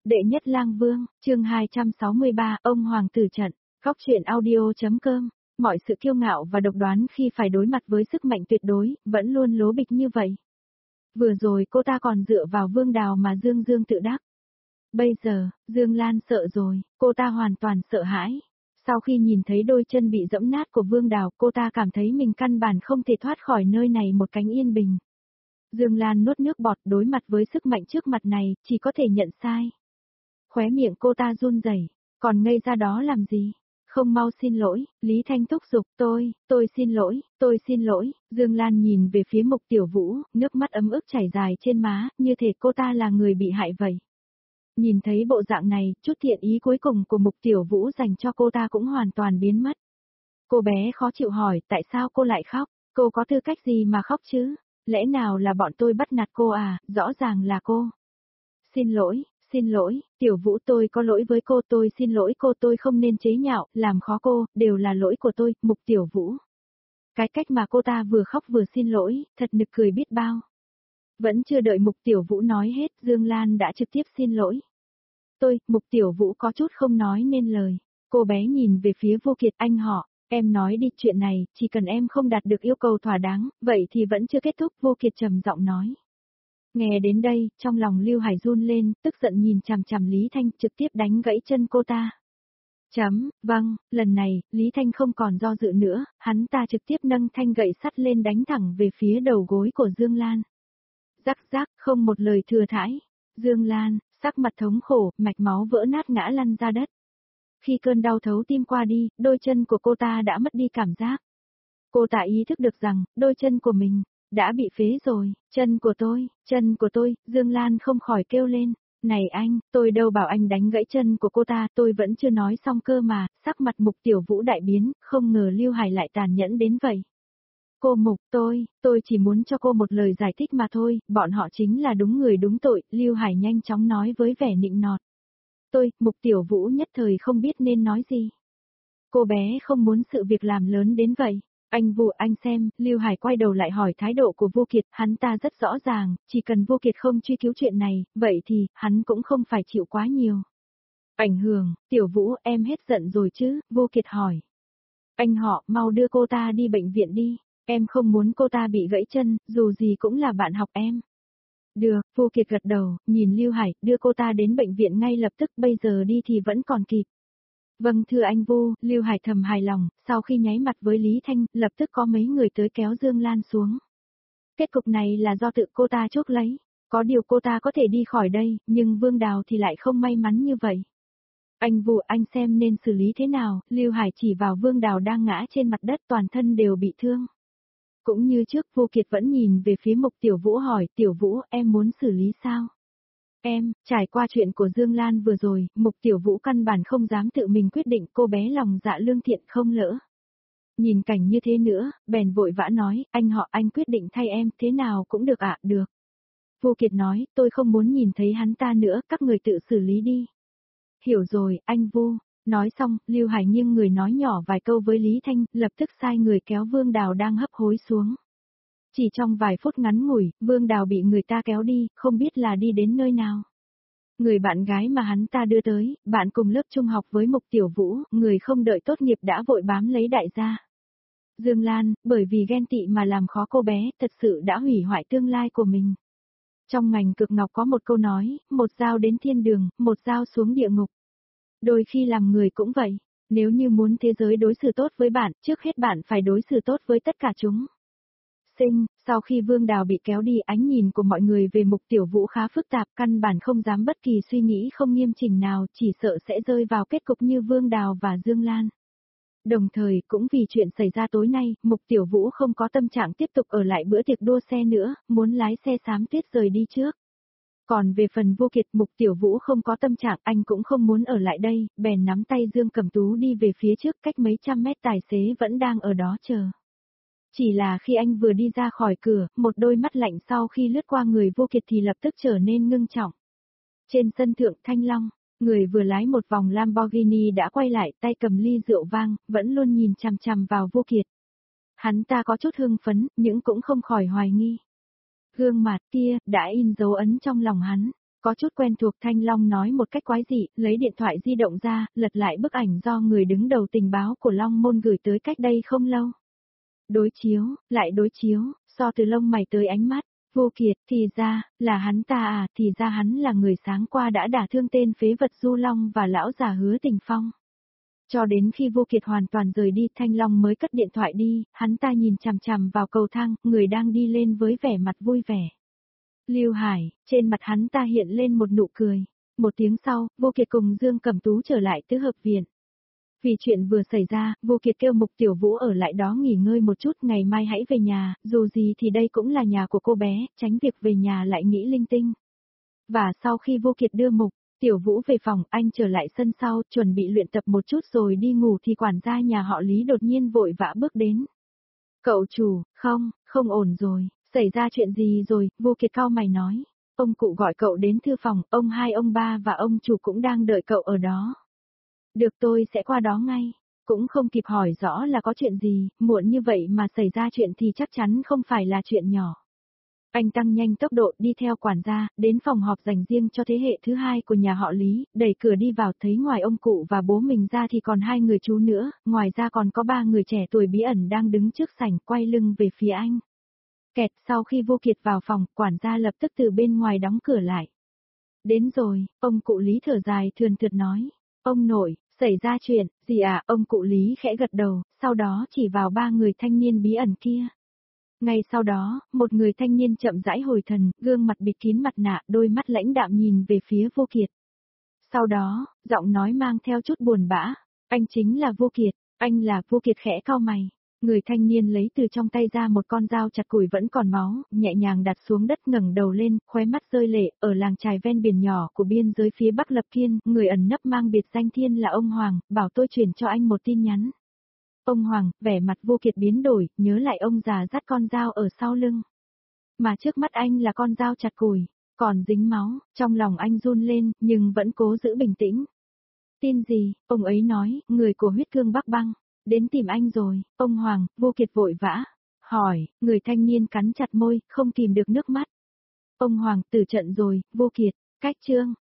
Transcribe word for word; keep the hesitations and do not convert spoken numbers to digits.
Đệ nhất lang vương, chương hai trăm sáu mươi ba, ông hoàng tử trận, góc truyện audio.com, mọi sự kiêu ngạo và độc đoán khi phải đối mặt với sức mạnh tuyệt đối, vẫn luôn lố bịch như vậy. Vừa rồi cô ta còn dựa vào Vương Đào mà dương dương tự đắc. Bây giờ, Dương Lan sợ rồi, cô ta hoàn toàn sợ hãi. Sau khi nhìn thấy đôi chân bị dẫm nát của Vương Đào, cô ta cảm thấy mình căn bản không thể thoát khỏi nơi này một cánh yên bình. Dương Lan nuốt nước bọt, đối mặt với sức mạnh trước mặt này, chỉ có thể nhận sai. Khóe miệng cô ta run rẩy, còn ngây ra đó làm gì? Không mau xin lỗi, Lý Thanh thúc giục, tôi, tôi xin lỗi, tôi xin lỗi. Dương Lan nhìn về phía Mục Tiểu Vũ, nước mắt ấm ức chảy dài trên má, như thể cô ta là người bị hại vậy. Nhìn thấy bộ dạng này, chút thiện ý cuối cùng của Mục Tiểu Vũ dành cho cô ta cũng hoàn toàn biến mất. Cô bé khó chịu hỏi, tại sao cô lại khóc? Cô có tư cách gì mà khóc chứ? Lẽ nào là bọn tôi bắt nạt cô à? Rõ ràng là cô. Xin lỗi, xin lỗi, Tiểu Vũ, tôi có lỗi với cô, tôi xin lỗi cô, tôi không nên chế nhạo, làm khó cô, đều là lỗi của tôi, Mục Tiểu Vũ. Cái cách mà cô ta vừa khóc vừa xin lỗi, thật nực cười biết bao. Vẫn chưa đợi Mục Tiểu Vũ nói hết, Dương Lan đã trực tiếp xin lỗi. Tôi, Mục Tiểu Vũ có chút không nói nên lời. Cô bé nhìn về phía Vô Kiệt, anh họ, em nói đi, chuyện này, chỉ cần em không đạt được yêu cầu thỏa đáng, vậy thì vẫn chưa kết thúc, Vô Kiệt trầm giọng nói. Nghe đến đây, trong lòng Lưu Hải run lên, tức giận nhìn chằm chằm Lý Thanh, trực tiếp đánh gãy chân cô ta. Chấm, vâng, lần này, Lý Thanh không còn do dự nữa, hắn ta trực tiếp nâng thanh gậy sắt lên đánh thẳng về phía đầu gối của Dương Lan. Rắc rắc, không một lời thừa thãi. Dương Lan, sắc mặt thống khổ, mạch máu vỡ nát ngã lăn ra đất. Khi cơn đau thấu tim qua đi, đôi chân của cô ta đã mất đi cảm giác. Cô ta ý thức được rằng, đôi chân của mình đã bị phế rồi, chân của tôi, chân của tôi, Dương Lan không khỏi kêu lên. Này anh, tôi đâu bảo anh đánh gãy chân của cô ta, tôi vẫn chưa nói xong cơ mà, sắc mặt Mục Tiểu Vũ đại biến, không ngờ Lưu Hải lại tàn nhẫn đến vậy. Cô Mục, tôi, tôi chỉ muốn cho cô một lời giải thích mà thôi, bọn họ chính là đúng người đúng tội, Lưu Hải nhanh chóng nói với vẻ nịnh nọt. Tôi, Mục Tiểu Vũ nhất thời không biết nên nói gì. Cô bé không muốn sự việc làm lớn đến vậy. Anh Vu, anh xem, Lưu Hải quay đầu lại hỏi thái độ của Vô Kiệt, hắn ta rất rõ ràng, chỉ cần Vô Kiệt không truy cứu chuyện này, vậy thì, hắn cũng không phải chịu quá nhiều. Ảnh hưởng, Tiểu Vũ, em hết giận rồi chứ, Vô Kiệt hỏi. Anh họ, mau đưa cô ta đi bệnh viện đi, em không muốn cô ta bị gãy chân, dù gì cũng là bạn học em. Được, Vô Kiệt gật đầu, nhìn Lưu Hải, đưa cô ta đến bệnh viện ngay lập tức, bây giờ đi thì vẫn còn kịp. Vâng thưa anh Vu, Lưu Hải thầm hài lòng, sau khi nháy mặt với Lý Thanh, lập tức có mấy người tới kéo Dương Lan xuống. Kết cục này là do tự cô ta chuốc lấy, có điều cô ta có thể đi khỏi đây, nhưng Vương Đào thì lại không may mắn như vậy. Anh Vu, anh xem nên xử lý thế nào, Lưu Hải chỉ vào Vương Đào đang ngã trên mặt đất, toàn thân đều bị thương. Cũng như trước, Vô Kiệt vẫn nhìn về phía Mục Tiểu Vũ hỏi, Tiểu Vũ, em muốn xử lý sao? Em, trải qua chuyện của Dương Lan vừa rồi, Mục Tiểu Vũ căn bản không dám tự mình quyết định, cô bé lòng dạ lương thiện không lỡ. Nhìn cảnh như thế nữa, bèn vội vã nói, anh họ, anh quyết định thay em, thế nào cũng được ạ, được. Vô Kiệt nói, tôi không muốn nhìn thấy hắn ta nữa, các người tự xử lý đi. Hiểu rồi, anh Vu. Nói xong, Lưu Hải nghiêng người nói nhỏ vài câu với Lý Thanh, lập tức sai người kéo Vương Đào đang hấp hối xuống. Chỉ trong vài phút ngắn ngủi, Vương Đào bị người ta kéo đi, không biết là đi đến nơi nào. Người bạn gái mà hắn ta đưa tới, bạn cùng lớp trung học với Mục Tiểu Vũ, người không đợi tốt nghiệp đã vội bám lấy đại gia. Dương Lan, bởi vì ghen tị mà làm khó cô bé, thật sự đã hủy hoại tương lai của mình. Trong ngành cực ngọc có một câu nói, một dao đến thiên đường, một dao xuống địa ngục. Đôi khi làm người cũng vậy, nếu như muốn thế giới đối xử tốt với bạn, trước hết bạn phải đối xử tốt với tất cả chúng. Sinh, sau khi Vương Đào bị kéo đi, ánh nhìn của mọi người về Mục Tiểu Vũ khá phức tạp, căn bản không dám bất kỳ suy nghĩ không nghiêm chỉnh nào, chỉ sợ sẽ rơi vào kết cục như Vương Đào và Dương Lan. Đồng thời, cũng vì chuyện xảy ra tối nay, Mục Tiểu Vũ không có tâm trạng tiếp tục ở lại bữa tiệc đua xe nữa, muốn lái xe xám tuyết rời đi trước. Còn về phần Vô Kiệt, Mục Tiểu Vũ không có tâm trạng, anh cũng không muốn ở lại đây, bèn nắm tay Dương Cẩm Tú đi về phía trước, cách mấy trăm mét tài xế vẫn đang ở đó chờ. Chỉ là khi anh vừa đi ra khỏi cửa, một đôi mắt lạnh sau khi lướt qua người Vô Kiệt thì lập tức trở nên ngưng trọng. Trên sân thượng Thanh Long, người vừa lái một vòng Lamborghini đã quay lại, tay cầm ly rượu vang, vẫn luôn nhìn chằm chằm vào Vô Kiệt. Hắn ta có chút hưng phấn, nhưng cũng không khỏi hoài nghi. Gương mặt kia, đã in dấu ấn trong lòng hắn. Có chút quen thuộc Thanh Long nói một cách quái dị, lấy điện thoại di động ra, lật lại bức ảnh do người đứng đầu tình báo của Long Môn gửi tới cách đây không lâu. Đối chiếu, lại đối chiếu, so từ lông mày tới ánh mắt, Vô Kiệt, thì ra, là hắn ta à, thì ra hắn là người sáng qua đã đả thương tên phế vật Du Long và lão già Hứa Tình Phong. Cho đến khi Vô Kiệt hoàn toàn rời đi, Thanh Long mới cất điện thoại đi, hắn ta nhìn chằm chằm vào cầu thang, người đang đi lên với vẻ mặt vui vẻ. Lưu Hải, trên mặt hắn ta hiện lên một nụ cười. Một tiếng sau, Vô Kiệt cùng Dương Cẩm Tú trở lại tứ hợp viện. Vì chuyện vừa xảy ra, Vô Kiệt kêu Mục Tiểu Vũ ở lại đó nghỉ ngơi một chút, ngày mai hãy về nhà, dù gì thì đây cũng là nhà của cô bé, tránh việc về nhà lại nghĩ linh tinh. Và sau khi Vô Kiệt đưa Mục Tiểu Vũ về phòng, anh trở lại sân sau, chuẩn bị luyện tập một chút rồi đi ngủ thì quản gia nhà họ Lý đột nhiên vội vã bước đến. Cậu chủ, không, không ổn rồi, xảy ra chuyện gì rồi, Vô Kiệt cau mày nói. Ông cụ gọi cậu đến thư phòng, ông hai ông ba và ông chủ cũng đang đợi cậu ở đó. Được, tôi sẽ qua đó ngay. Cũng không kịp hỏi rõ là có chuyện gì, muộn như vậy mà xảy ra chuyện thì chắc chắn không phải là chuyện nhỏ. Anh tăng nhanh tốc độ đi theo quản gia, đến phòng họp dành riêng cho thế hệ thứ hai của nhà họ Lý, đẩy cửa đi vào thấy ngoài ông cụ và bố mình ra thì còn hai người chú nữa, ngoài ra còn có ba người trẻ tuổi bí ẩn đang đứng trước sảnh quay lưng về phía anh. Kẹt, sau khi Vô Kiệt vào phòng, quản gia lập tức từ bên ngoài đóng cửa lại. Đến rồi, ông cụ Lý thở dài thườn thượt nói. Ông nội, xảy ra chuyện, gì à, ông cụ Lý khẽ gật đầu, sau đó chỉ vào ba người thanh niên bí ẩn kia. Ngay sau đó, một người thanh niên chậm rãi hồi thần, gương mặt bịt kín mặt nạ, đôi mắt lãnh đạm nhìn về phía Vô Kiệt. Sau đó, giọng nói mang theo chút buồn bã, anh chính là Vô Kiệt, anh là Vô Kiệt khẽ cau mày. Người thanh niên lấy từ trong tay ra một con dao chặt củi vẫn còn máu, nhẹ nhàng đặt xuống đất ngẩng đầu lên, khóe mắt rơi lệ, ở làng chài ven biển nhỏ của biên giới phía Bắc Lập Kiên, người ẩn nấp mang biệt danh Thiên là ông Hoàng, bảo tôi chuyển cho anh một tin nhắn. Ông Hoàng, vẻ mặt Vô Kiệt biến đổi, nhớ lại ông già dắt con dao ở sau lưng. Mà trước mắt anh là con dao chặt củi, còn dính máu, trong lòng anh run lên, nhưng vẫn cố giữ bình tĩnh. Tin gì, ông ấy nói, người của huyết cương Bắc Băng. Đến tìm anh rồi, ông Hoàng, Vô Kiệt vội vã. Hỏi, người thanh niên cắn chặt môi, không kìm được nước mắt. Ông Hoàng, tử trận rồi, Vô Kiệt, cách chương.